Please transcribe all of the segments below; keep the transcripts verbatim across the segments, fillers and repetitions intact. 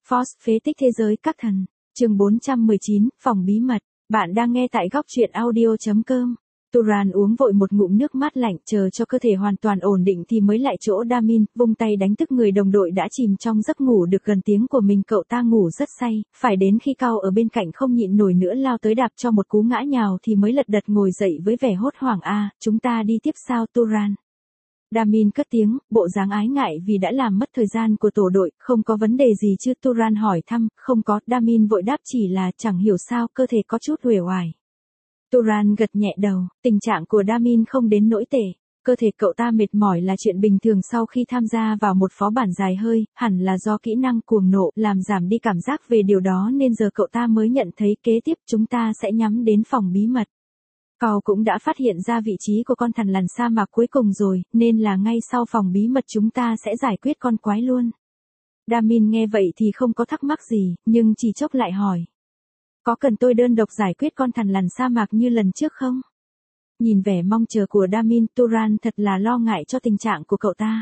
Force phế tích thế giới các thần. Chương bốn trăm mười chín, phòng bí mật. Bạn đang nghe tại góc truyện audio chấm com. Turan uống vội một ngụm nước mát lạnh, chờ cho cơ thể hoàn toàn ổn định thì mới lại chỗ Damin, vung tay đánh thức người đồng đội đã chìm trong giấc ngủ được gần tiếng của mình. Cậu ta ngủ rất say, phải đến khi Cao ở bên cạnh không nhịn nổi nữa lao tới đạp cho một cú ngã nhào thì mới lật đật ngồi dậy với vẻ hốt hoảng. A, chúng ta đi tiếp sao Turan? Damin cất tiếng, bộ dáng ái ngại vì đã làm mất thời gian của tổ đội. Không có vấn đề gì chứ? Turan hỏi thăm. Không có, Damin vội đáp, chỉ là chẳng hiểu sao cơ thể có chút uể oải. Turan gật nhẹ đầu, tình trạng của Damin không đến nỗi tệ. Cơ thể cậu ta mệt mỏi là chuyện bình thường sau khi tham gia vào một phó bản dài hơi, hẳn là do kỹ năng cuồng nộ làm giảm đi cảm giác về điều đó nên giờ cậu ta mới nhận thấy. Kế tiếp chúng ta sẽ nhắm đến phòng bí mật. Cậu cũng đã phát hiện ra vị trí của con thằn lằn sa mạc cuối cùng rồi, nên là ngay sau phòng bí mật chúng ta sẽ giải quyết con quái luôn. Damin nghe vậy thì không có thắc mắc gì, nhưng chỉ chốc lại hỏi. Có cần tôi đơn độc giải quyết con thằn lằn sa mạc như lần trước không? Nhìn vẻ mong chờ của Damin, Turan thật là lo ngại cho tình trạng của cậu ta.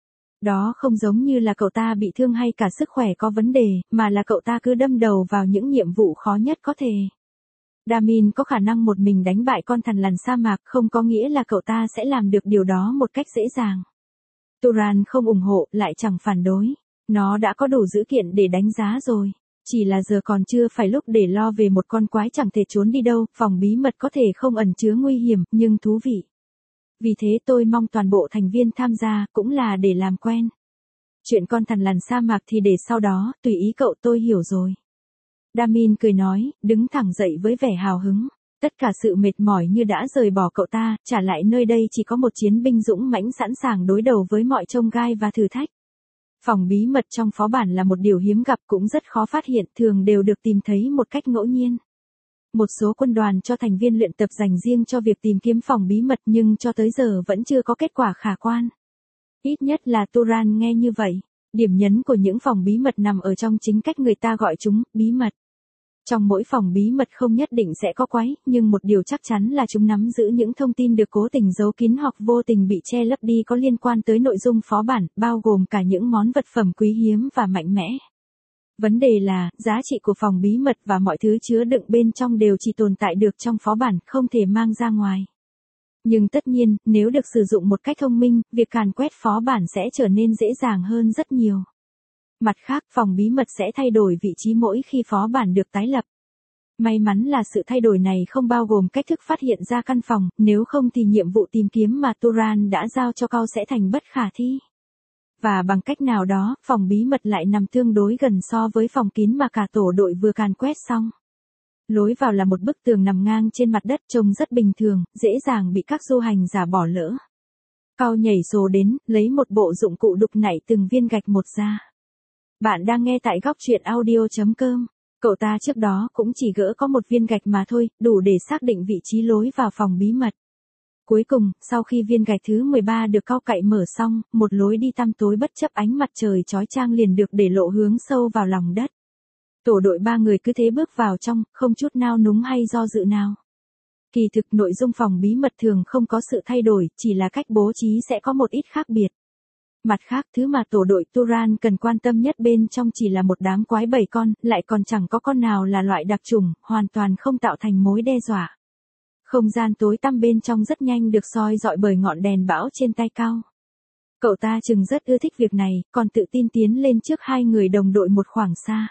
Đó không giống như là cậu ta bị thương hay cả sức khỏe có vấn đề, mà là cậu ta cứ đâm đầu vào những nhiệm vụ khó nhất có thể. Damin có khả năng một mình đánh bại con thằn lằn sa mạc, không có nghĩa là cậu ta sẽ làm được điều đó một cách dễ dàng. Turan không ủng hộ, lại chẳng phản đối. Nó đã có đủ dữ kiện để đánh giá rồi. Chỉ là giờ còn chưa phải lúc để lo về một con quái chẳng thể trốn đi đâu. Phòng bí mật có thể không ẩn chứa nguy hiểm, nhưng thú vị. Vì thế tôi mong toàn bộ thành viên tham gia, cũng là để làm quen. Chuyện con thằn lằn sa mạc thì để sau đó, tùy ý cậu, tôi hiểu rồi. Damin cười nói, đứng thẳng dậy với vẻ hào hứng. Tất cả sự mệt mỏi như đã rời bỏ cậu ta, trả lại nơi đây chỉ có một chiến binh dũng mãnh sẵn sàng đối đầu với mọi chông gai và thử thách. Phòng bí mật trong phó bản là một điều hiếm gặp, cũng rất khó phát hiện, thường đều được tìm thấy một cách ngẫu nhiên. Một số quân đoàn cho thành viên luyện tập dành riêng cho việc tìm kiếm phòng bí mật, nhưng cho tới giờ vẫn chưa có kết quả khả quan. Ít nhất là Turan nghe như vậy. Điểm nhấn của những phòng bí mật nằm ở trong chính cách người ta gọi chúng, bí mật. Trong mỗi phòng bí mật không nhất định sẽ có quái, nhưng một điều chắc chắn là chúng nắm giữ những thông tin được cố tình giấu kín hoặc vô tình bị che lấp đi có liên quan tới nội dung phó bản, bao gồm cả những món vật phẩm quý hiếm và mạnh mẽ. Vấn đề là, giá trị của phòng bí mật và mọi thứ chứa đựng bên trong đều chỉ tồn tại được trong phó bản, không thể mang ra ngoài. Nhưng tất nhiên, nếu được sử dụng một cách thông minh, việc càn quét phó bản sẽ trở nên dễ dàng hơn rất nhiều. Mặt khác, phòng bí mật sẽ thay đổi vị trí mỗi khi phó bản được tái lập. May mắn là sự thay đổi này không bao gồm cách thức phát hiện ra căn phòng, nếu không thì nhiệm vụ tìm kiếm mà Turan đã giao cho Cao sẽ thành bất khả thi. Và bằng cách nào đó, phòng bí mật lại nằm tương đối gần so với phòng kín mà cả tổ đội vừa càn quét xong. Lối vào là một bức tường nằm ngang trên mặt đất, trông rất bình thường, dễ dàng bị các du hành giả bỏ lỡ. Cao nhảy sổ đến, lấy một bộ dụng cụ đục nảy từng viên gạch một ra. Bạn đang nghe tại góc truyện audio chấm com. Cậu ta trước đó cũng chỉ gỡ có một viên gạch mà thôi, đủ để xác định vị trí lối vào phòng bí mật. Cuối cùng, sau khi viên gạch thứ mười ba được Cao cậy mở xong, một lối đi tăm tối bất chấp ánh mặt trời chói chang liền được để lộ hướng sâu vào lòng đất. Tổ đội ba người cứ thế bước vào trong, không chút nao núng hay do dự nào. Kỳ thực nội dung phòng bí mật thường không có sự thay đổi, chỉ là cách bố trí sẽ có một ít khác biệt. Mặt khác, thứ mà tổ đội Turan cần quan tâm nhất bên trong chỉ là một đám quái bảy con, lại còn chẳng có con nào là loại đặc chủng, hoàn toàn không tạo thành mối đe dọa. Không gian tối tăm bên trong rất nhanh được soi rọi bởi ngọn đèn bão trên tay Cao. Cậu ta chừng rất ưa thích việc này, còn tự tin tiến lên trước hai người đồng đội một khoảng xa.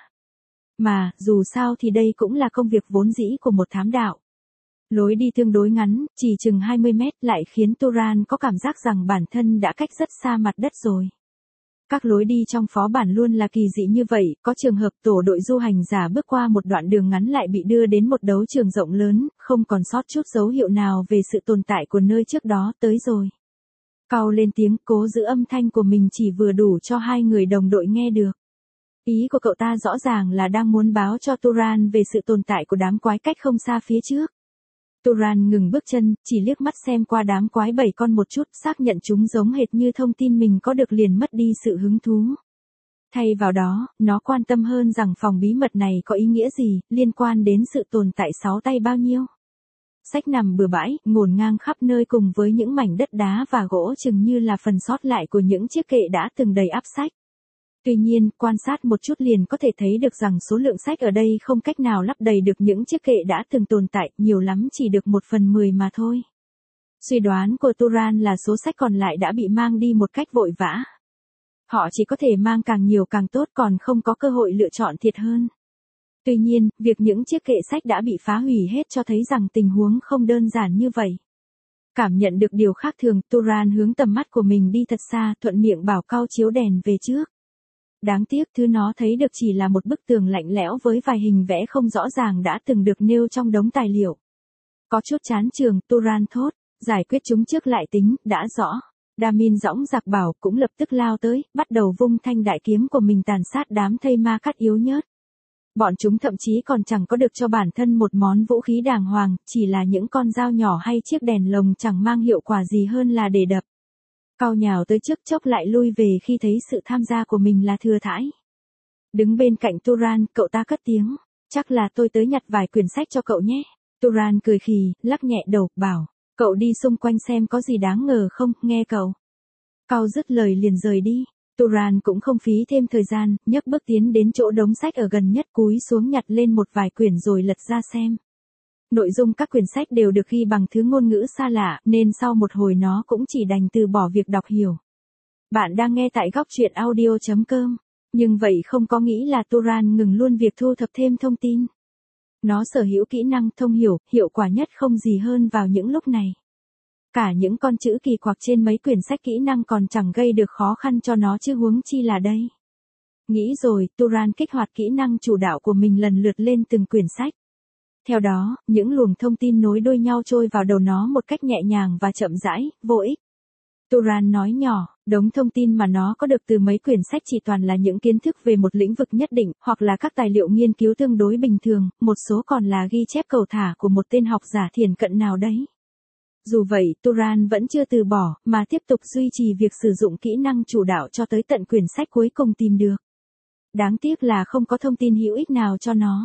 Mà, dù sao thì đây cũng là công việc vốn dĩ của một thám đạo. Lối đi tương đối ngắn, chỉ chừng hai mươi mét, lại khiến Turan có cảm giác rằng bản thân đã cách rất xa mặt đất rồi. Các lối đi trong phó bản luôn là kỳ dị như vậy, có trường hợp tổ đội du hành giả bước qua một đoạn đường ngắn lại bị đưa đến một đấu trường rộng lớn, không còn sót chút dấu hiệu nào về sự tồn tại của nơi trước đó. Tới rồi. Cao lên tiếng, cố giữ âm thanh của mình chỉ vừa đủ cho hai người đồng đội nghe được. Ý của cậu ta rõ ràng là đang muốn báo cho Turan về sự tồn tại của đám quái cách không xa phía trước. Turan ngừng bước chân, chỉ liếc mắt xem qua đám quái bảy con một chút, xác nhận chúng giống hệt như thông tin mình có được liền mất đi sự hứng thú. Thay vào đó, nó quan tâm hơn rằng phòng bí mật này có ý nghĩa gì, liên quan đến sự tồn tại sáu tay bao nhiêu. Sách nằm bừa bãi, ngổn ngang khắp nơi cùng với những mảnh đất đá và gỗ chừng như là phần sót lại của những chiếc kệ đã từng đầy ắp sách. Tuy nhiên, quan sát một chút liền có thể thấy được rằng số lượng sách ở đây không cách nào lấp đầy được những chiếc kệ đã từng tồn tại, nhiều lắm chỉ được một phần mười mà thôi. Suy đoán của Turan là số sách còn lại đã bị mang đi một cách vội vã. Họ chỉ có thể mang càng nhiều càng tốt, còn không có cơ hội lựa chọn thiệt hơn. Tuy nhiên, việc những chiếc kệ sách đã bị phá hủy hết cho thấy rằng tình huống không đơn giản như vậy. Cảm nhận được điều khác thường, Turan hướng tầm mắt của mình đi thật xa, thuận miệng bảo Cao chiếu đèn về trước. Đáng tiếc thứ nó thấy được chỉ là một bức tường lạnh lẽo với vài hình vẽ không rõ ràng đã từng được nêu trong đống tài liệu. Có chút chán trường, Turan thốt, giải quyết chúng trước lại tính, đã rõ. Damin dõng dạc bảo cũng lập tức lao tới, bắt đầu vung thanh đại kiếm của mình tàn sát đám thây ma cắt yếu nhớt. Bọn chúng thậm chí còn chẳng có được cho bản thân một món vũ khí đàng hoàng, chỉ là những con dao nhỏ hay chiếc đèn lồng chẳng mang hiệu quả gì hơn là để đập. Cao nhào tới trước chốc lại lui về khi thấy sự tham gia của mình là thừa thãi. Đứng bên cạnh Turan, cậu ta cất tiếng, chắc là tôi tới nhặt vài quyển sách cho cậu nhé. Turan cười khì, lắc nhẹ đầu, bảo, cậu đi xung quanh xem có gì đáng ngờ không, nghe cậu. Cao dứt lời liền rời đi. Turan cũng không phí thêm thời gian, nhấc bước tiến đến chỗ đống sách ở gần nhất, cúi xuống nhặt lên một vài quyển rồi lật ra xem. Nội dung các quyển sách đều được ghi bằng thứ ngôn ngữ xa lạ, nên sau một hồi nó cũng chỉ đành từ bỏ việc đọc hiểu. Bạn đang nghe tại góc truyện audio chấm com, nhưng vậy không có nghĩ là Turan ngừng luôn việc thu thập thêm thông tin. Nó sở hữu kỹ năng thông hiểu, hiệu quả nhất không gì hơn vào những lúc này. Cả những con chữ kỳ quặc trên mấy quyển sách kỹ năng còn chẳng gây được khó khăn cho nó chứ huống chi là đây. Nghĩ rồi, Turan kích hoạt kỹ năng chủ đạo của mình lần lượt lên từng quyển sách. Theo đó, những luồng thông tin nối đuôi nhau trôi vào đầu nó một cách nhẹ nhàng và chậm rãi, vô ích. Turan nói nhỏ, đống thông tin mà nó có được từ mấy quyển sách chỉ toàn là những kiến thức về một lĩnh vực nhất định, hoặc là các tài liệu nghiên cứu tương đối bình thường, một số còn là ghi chép cầu thả của một tên học giả thiền cận nào đấy. Dù vậy, Turan vẫn chưa từ bỏ, mà tiếp tục duy trì việc sử dụng kỹ năng chủ đạo cho tới tận quyển sách cuối cùng tìm được. Đáng tiếc là không có thông tin hữu ích nào cho nó.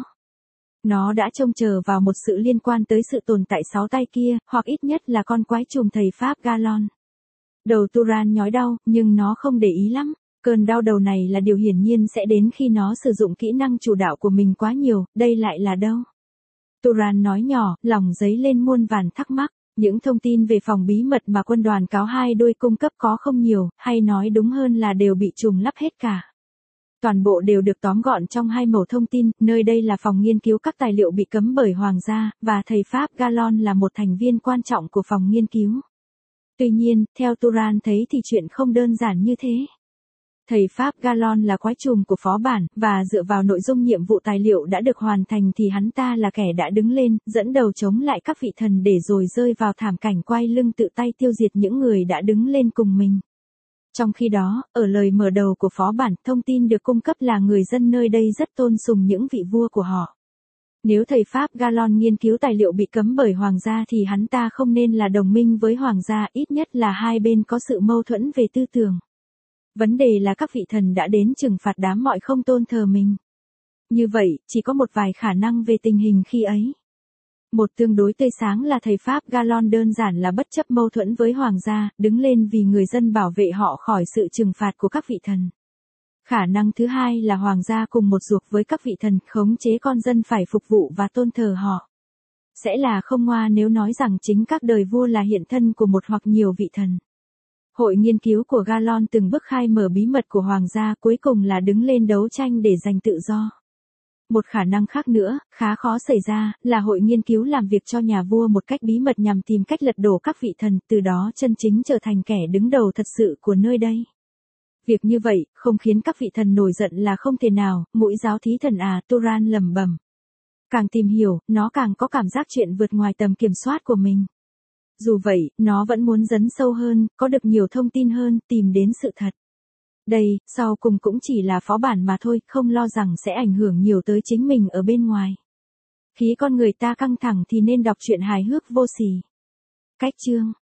Nó đã trông chờ vào một sự liên quan tới sự tồn tại sáu tay kia, hoặc ít nhất là con quái trùng thầy Pháp Galon. Đầu Turan nhói đau, nhưng nó không để ý lắm. Cơn đau đầu này là điều hiển nhiên sẽ đến khi nó sử dụng kỹ năng chủ đạo của mình quá nhiều, đây lại là đâu? Turan nói nhỏ, lòng dấy lên muôn vàn thắc mắc. Những thông tin về phòng bí mật mà quân đoàn cáo hai đuôi cung cấp có không nhiều, hay nói đúng hơn là đều bị trùng lắp hết cả. Toàn bộ đều được tóm gọn trong hai mẩu thông tin, nơi đây là phòng nghiên cứu các tài liệu bị cấm bởi Hoàng gia, và thầy Pháp Galon là một thành viên quan trọng của phòng nghiên cứu. Tuy nhiên, theo Turan thấy thì chuyện không đơn giản như thế. Thầy Pháp Galon là quái trùng của phó bản, và dựa vào nội dung nhiệm vụ tài liệu đã được hoàn thành thì hắn ta là kẻ đã đứng lên, dẫn đầu chống lại các vị thần để rồi rơi vào thảm cảnh quay lưng tự tay tiêu diệt những người đã đứng lên cùng mình. Trong khi đó, ở lời mở đầu của phó bản, thông tin được cung cấp là người dân nơi đây rất tôn sùng những vị vua của họ. Nếu thầy Pháp Galon nghiên cứu tài liệu bị cấm bởi Hoàng gia thì hắn ta không nên là đồng minh với Hoàng gia, ít nhất là hai bên có sự mâu thuẫn về tư tưởng. Vấn đề là các vị thần đã đến trừng phạt đám mọi không tôn thờ mình. Như vậy, chỉ có một vài khả năng về tình hình khi ấy. Một tương đối tươi sáng là thầy Pháp Galon đơn giản là bất chấp mâu thuẫn với Hoàng gia, đứng lên vì người dân bảo vệ họ khỏi sự trừng phạt của các vị thần. Khả năng thứ hai là Hoàng gia cùng một ruột với các vị thần khống chế con dân phải phục vụ và tôn thờ họ. Sẽ là không ngoa nếu nói rằng chính các đời vua là hiện thân của một hoặc nhiều vị thần. Hội nghiên cứu của Galon từng bước khai mở bí mật của Hoàng gia, cuối cùng là đứng lên đấu tranh để giành tự do. Một khả năng khác nữa, khá khó xảy ra, là hội nghiên cứu làm việc cho nhà vua một cách bí mật nhằm tìm cách lật đổ các vị thần, từ đó chân chính trở thành kẻ đứng đầu thật sự của nơi đây. Việc như vậy, không khiến các vị thần nổi giận là không thể nào, mũi giáo thí thần à, Turan lẩm bẩm. Càng tìm hiểu, nó càng có cảm giác chuyện vượt ngoài tầm kiểm soát của mình. Dù vậy, nó vẫn muốn dấn sâu hơn, có được nhiều thông tin hơn, tìm đến sự thật. Đây, sau cùng cũng chỉ là phó bản mà thôi, không lo rằng sẽ ảnh hưởng nhiều tới chính mình ở bên ngoài. Khi con người ta căng thẳng thì nên đọc truyện hài hước vô sỉ. Cách chương